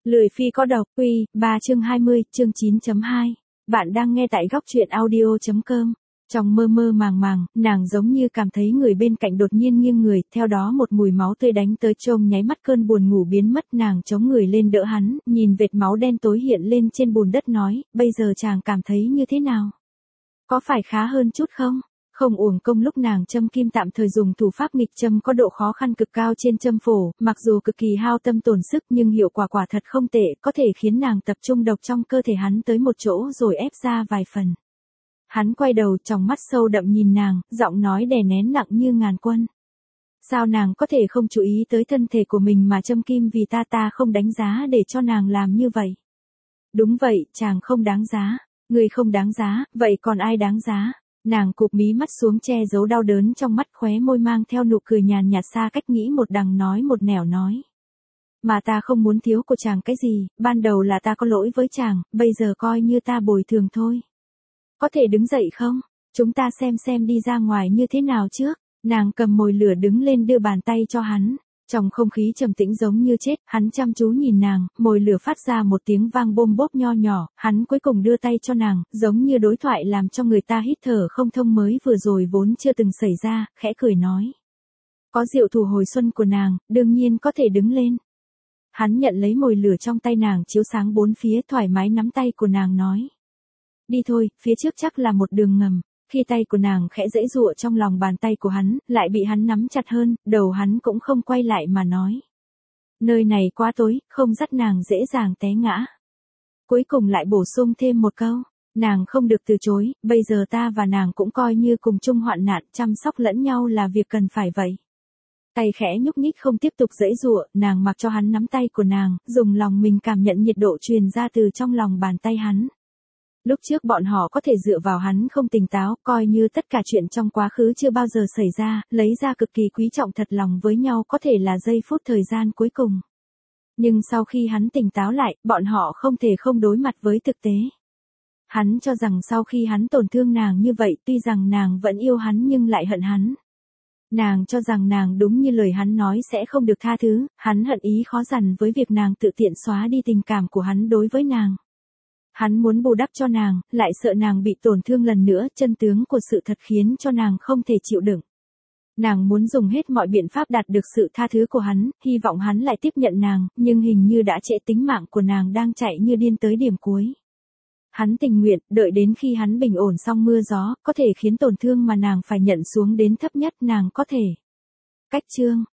Lười phi có độc, Uy, 3 chương 20, chương 9.2. Bạn đang nghe tại góc truyện audio.com. Trong mơ mơ màng màng, nàng giống như cảm thấy người bên cạnh đột nhiên nghiêng người, theo đó một mùi máu tươi đánh tới trông nháy mắt cơn buồn ngủ biến mất, nàng chống người lên đỡ hắn, nhìn vệt máu đen tối hiện lên trên bùn đất nói, bây giờ chàng cảm thấy như thế nào? Có phải khá hơn chút không? Không uổng công lúc nàng châm kim tạm thời dùng thủ pháp nghịch châm có độ khó khăn cực cao trên châm phổ, mặc dù cực kỳ hao tâm tổn sức nhưng hiệu quả quả thật không tệ, có thể khiến nàng tập trung độc trong cơ thể hắn tới một chỗ rồi ép ra vài phần. Hắn quay đầu, tròng mắt sâu đậm nhìn nàng, giọng nói đè nén nặng như ngàn quân. Sao nàng có thể không chú ý tới thân thể của mình mà châm kim vì ta không đánh giá để cho nàng làm như vậy? Đúng vậy, chàng không đáng giá. Người không đáng giá, vậy còn ai đáng giá? Nàng cụp mí mắt xuống che giấu đau đớn trong mắt, khóe môi mang theo nụ cười nhàn nhạt xa cách, nghĩ một đằng nói một nẻo nói. Mà ta không muốn thiếu của chàng cái gì, ban đầu là ta có lỗi với chàng, bây giờ coi như ta bồi thường thôi. Có thể đứng dậy không? Chúng ta xem đi ra ngoài như thế nào trước. Nàng cầm mồi lửa đứng lên đưa bàn tay cho hắn. Trong không khí trầm tĩnh giống như chết, hắn chăm chú nhìn nàng, mồi lửa phát ra một tiếng vang bôm bốp nho nhỏ, hắn cuối cùng đưa tay cho nàng, giống như đối thoại làm cho người ta hít thở không thông mới vừa rồi vốn chưa từng xảy ra, khẽ cười nói. Có rượu thủ hồi xuân của nàng, đương nhiên có thể đứng lên. Hắn nhận lấy mồi lửa trong tay nàng chiếu sáng bốn phía, thoải mái nắm tay của nàng nói. Đi thôi, phía trước chắc là một đường ngầm. Khi tay của nàng khẽ giãy giụa trong lòng bàn tay của hắn, lại bị hắn nắm chặt hơn, đầu hắn cũng không quay lại mà nói. Nơi này quá tối, không dắt nàng dễ dàng té ngã. Cuối cùng lại bổ sung thêm một câu, nàng không được từ chối, bây giờ ta và nàng cũng coi như cùng chung hoạn nạn, chăm sóc lẫn nhau là việc cần phải vậy. Tay khẽ nhúc nhích không tiếp tục giãy giụa, nàng mặc cho hắn nắm tay của nàng, dùng lòng mình cảm nhận nhiệt độ truyền ra từ trong lòng bàn tay hắn. Lúc trước bọn họ có thể dựa vào hắn không tỉnh táo, coi như tất cả chuyện trong quá khứ chưa bao giờ xảy ra, lấy ra cực kỳ quý trọng thật lòng với nhau có thể là giây phút thời gian cuối cùng. Nhưng sau khi hắn tỉnh táo lại, bọn họ không thể không đối mặt với thực tế. Hắn cho rằng sau khi hắn tổn thương nàng như vậy, tuy rằng nàng vẫn yêu hắn nhưng lại hận hắn. Nàng cho rằng nàng đúng như lời hắn nói sẽ không được tha thứ, hắn hận ý khó dằn với việc nàng tự tiện xóa đi tình cảm của hắn đối với nàng. Hắn muốn bù đắp cho nàng, lại sợ nàng bị tổn thương lần nữa, chân tướng của sự thật khiến cho nàng không thể chịu đựng. Nàng muốn dùng hết mọi biện pháp đạt được sự tha thứ của hắn, hy vọng hắn lại tiếp nhận nàng, nhưng hình như đã trễ, tính mạng của nàng đang chạy như điên tới điểm cuối. Hắn tình nguyện, đợi đến khi hắn bình ổn xong mưa gió, có thể khiến tổn thương mà nàng phải nhận xuống đến thấp nhất, nàng có thể. Cách chương.